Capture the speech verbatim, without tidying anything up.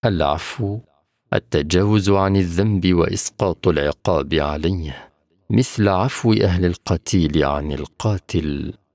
العفو التجاوز عن الذنب وإسقاط العقاب عليه، مثل عفو أهل القتيل عن القاتل.